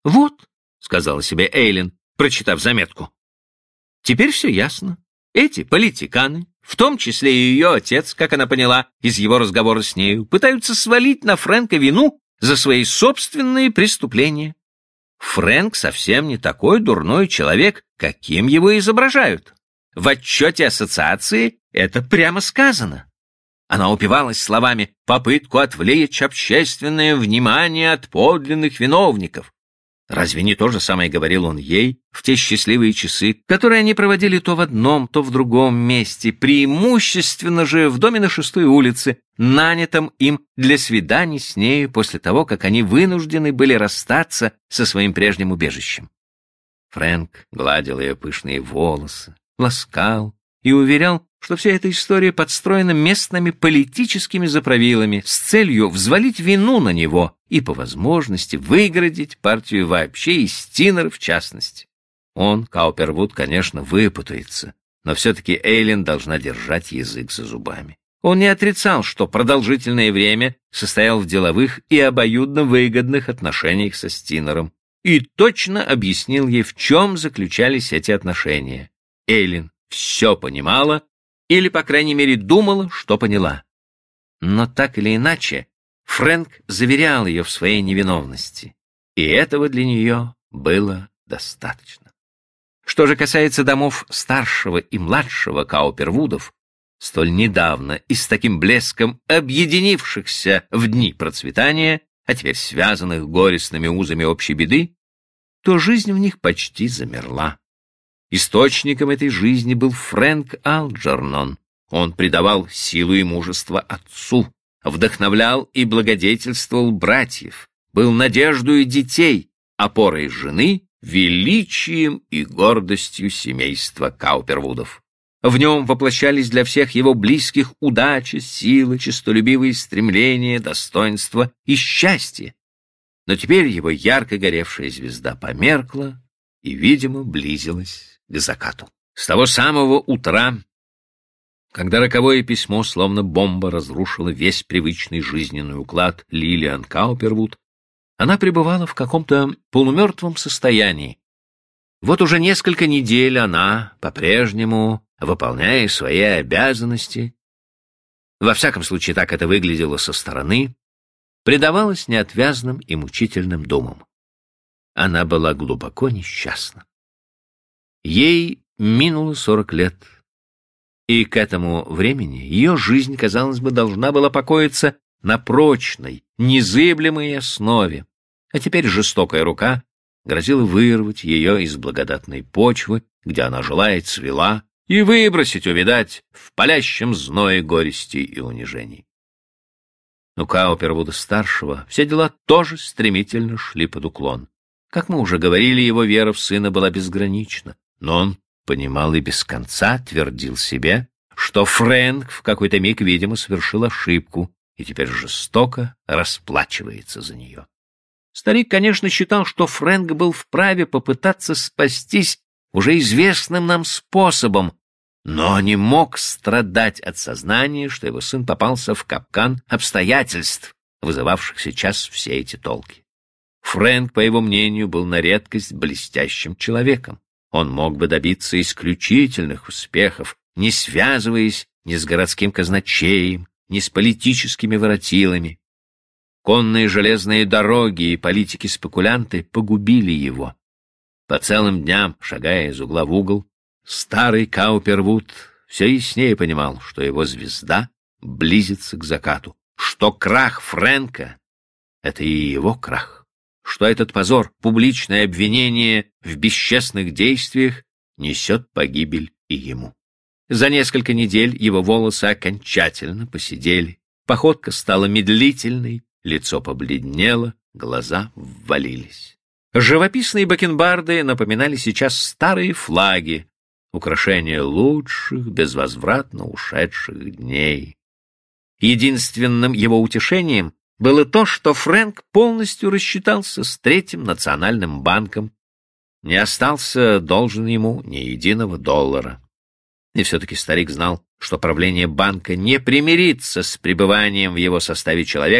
«Вот», — сказала себе Эйлин, прочитав заметку, — «теперь все ясно. Эти политиканы, в том числе и ее отец, как она поняла из его разговора с нею, пытаются свалить на Фрэнка вину за свои собственные преступления. Фрэнк совсем не такой дурной человек, каким его изображают. В отчете ассоциации это прямо сказано». Она упивалась словами «попытку отвлечь общественное внимание от подлинных виновников». Разве не то же самое говорил он ей в те счастливые часы, которые они проводили то в одном, то в другом месте, преимущественно же в доме на 6-й улице, нанятом им для свиданий с нею после того, как они вынуждены были расстаться со своим прежним убежищем? Фрэнк гладил ее пышные волосы, ласкал и уверял, что вся эта история подстроена местными политическими заправилами с целью взвалить вину на него и, по возможности, выгородить партию вообще и Стинер в частности. Он, Каупервуд, конечно, выпутается, но все-таки Эйлин должна держать язык за зубами. Он не отрицал, что продолжительное время состоял в деловых и обоюдно выгодных отношениях со Стинером, и точно объяснил ей, в чем заключались эти отношения. Эйлин все понимала, или, по крайней мере, думала, что поняла. Но так или иначе, Фрэнк заверял ее в своей невиновности, и этого для нее было достаточно. Что же касается домов старшего и младшего Каупервудов, столь недавно и с таким блеском объединившихся в дни процветания, а теперь связанных горестными узами общей беды, то жизнь в них почти замерла. Источником этой жизни был Фрэнк Алджернон. Он придавал силу и мужество отцу, вдохновлял и благодетельствовал братьев, был надеждой детей, опорой жены, величием и гордостью семейства Каупервудов. В нем воплощались для всех его близких удача, сила, честолюбивые стремления, достоинство и счастье. Но теперь его ярко горевшая звезда померкла и, видимо, близилась к закату. С того самого утра, когда роковое письмо, словно бомба, разрушило весь привычный жизненный уклад Лилиан Каупервуд, она пребывала в каком-то полумертвом состоянии. Вот уже несколько недель она, по-прежнему, выполняя свои обязанности, во всяком случае так это выглядело со стороны, предавалась неотвязным и мучительным думам. Она была глубоко несчастна. Ей минуло 40 лет, и к этому времени ее жизнь, казалось бы, должна была покоиться на прочной, незыблемой основе, а теперь жестокая рука грозила вырвать ее из благодатной почвы, где она жила и цвела, и выбросить, увидать, в палящем зное горести и унижений. У Каупервуда-старшего все дела тоже стремительно шли под уклон. Как мы уже говорили, его вера в сына была безгранична, но он понимал и без конца твердил себе, что Фрэнк в какой-то миг, видимо, совершил ошибку и теперь жестоко расплачивается за нее. Старик, конечно, считал, что Фрэнк был вправе попытаться спастись уже известным нам способом, но не мог страдать от сознания, что его сын попался в капкан обстоятельств, вызывавших сейчас все эти толки. Фрэнк, по его мнению, был на редкость блестящим человеком. Он мог бы добиться исключительных успехов, не связываясь ни с городским казначеем, ни с политическими воротилами. Конные железные дороги и политики-спекулянты погубили его. По целым дням, шагая из угла в угол, старый Каупервуд все яснее понимал, что его звезда близится к закату, что крах Фрэнка — это и его крах, что этот позор, публичное обвинение в бесчестных действиях несет погибель и ему. За несколько недель его волосы окончательно поседели, походка стала медлительной, лицо побледнело, глаза ввалились. Живописные бакенбарды напоминали сейчас старые флаги, украшения лучших, безвозвратно ушедших дней. Единственным его утешением было то, что Фрэнк полностью рассчитался с Третьим национальным банком, не остался должен ему ни единого доллара. И все-таки старик знал, что правление банка не примирится с пребыванием в его составе человека,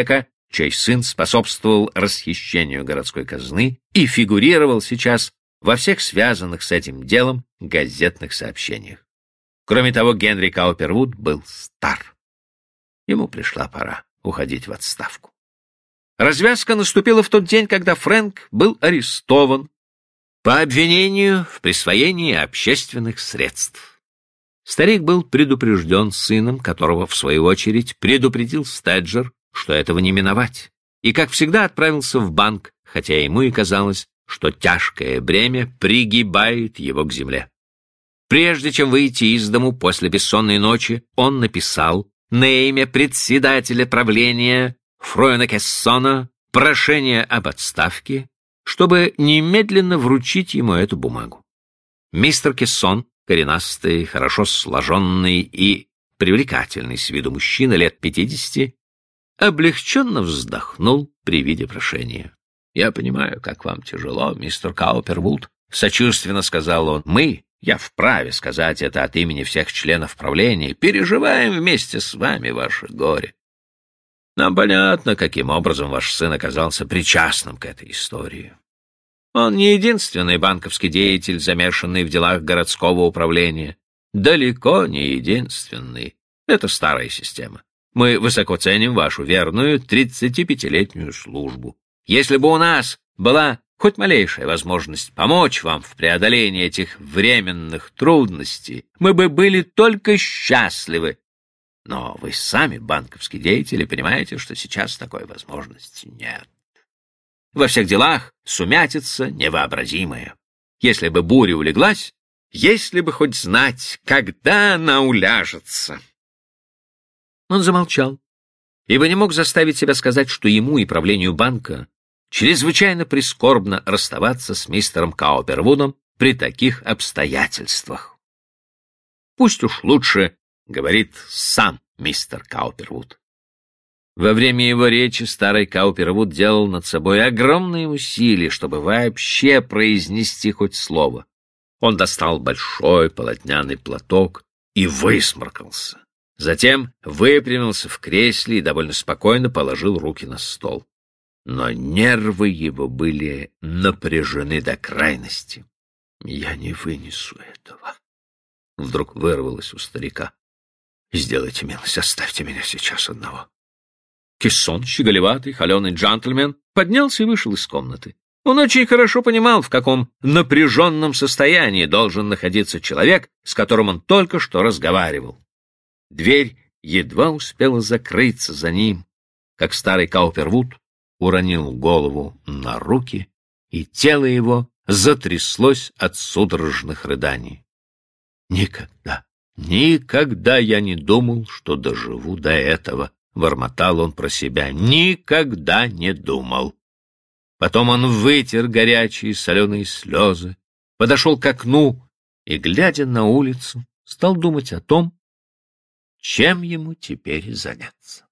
чей сын способствовал расхищению городской казны и фигурировал сейчас во всех связанных с этим делом газетных сообщениях. Кроме того, Генри Каупервуд был стар. Ему пришла пора уходить в отставку. Развязка наступила в тот день, когда Фрэнк был арестован по обвинению в присвоении общественных средств. Старик был предупрежден сыном, которого, в свою очередь, предупредил Стеджер, что этого не миновать, и, как всегда, отправился в банк, хотя ему и казалось, что тяжкое бремя пригибает его к земле. Прежде чем выйти из дому после бессонной ночи, он написал на имя председателя правления Фройна Кессона прошение об отставке, чтобы немедленно вручить ему эту бумагу. Мистер Кессон, коренастый, хорошо сложенный и привлекательный с виду мужчина лет 50, облегченно вздохнул при виде прошения. «Я понимаю, как вам тяжело, мистер Каупервуд», — сочувственно сказал он. Я вправе сказать это от имени всех членов правления, переживаем вместе с вами ваше горе. Нам понятно, каким образом ваш сын оказался причастным к этой истории. Он не единственный банковский деятель, замешанный в делах городского управления. Далеко не единственный. Это старая система. Мы высоко ценим вашу верную 35-летнюю службу. Если бы у нас была хоть малейшая возможность помочь вам в преодолении этих временных трудностей, мы бы были только счастливы. Но вы сами, банковский деятель, понимаете, что сейчас такой возможности нет. Во всех делах сумятица невообразимая. Если бы буря улеглась, если бы хоть знать, когда она уляжется. Он замолчал, ибо не мог заставить себя сказать, что ему и правлению банка чрезвычайно прискорбно расставаться с мистером Каупервудом при таких обстоятельствах. Пусть уж лучше говорит сам мистер Каупервуд. Во время его речи старый Каупервуд делал над собой огромные усилия, чтобы вообще произнести хоть слово. Он достал большой полотняный платок и высморкался. Затем выпрямился в кресле и довольно спокойно положил руки на стол. Но нервы его были напряжены до крайности. «Я не вынесу этого», — вдруг вырвалось у старика. «Сделайте милость, оставьте меня сейчас одного». Кессон, щеголеватый, холеный джентльмен, поднялся и вышел из комнаты. Он очень хорошо понимал, в каком напряженном состоянии должен находиться человек, с которым он только что разговаривал. Дверь едва успела закрыться за ним, как старый Каупервуд уронил голову на руки, и тело его затряслось от судорожных рыданий. Никогда я не думал, что доживу до этого», — бормотал он про себя. «Никогда не думал». Потом он вытер горячие соленые слезы, подошел к окну и, глядя на улицу, стал думать о том, чем ему теперь заняться.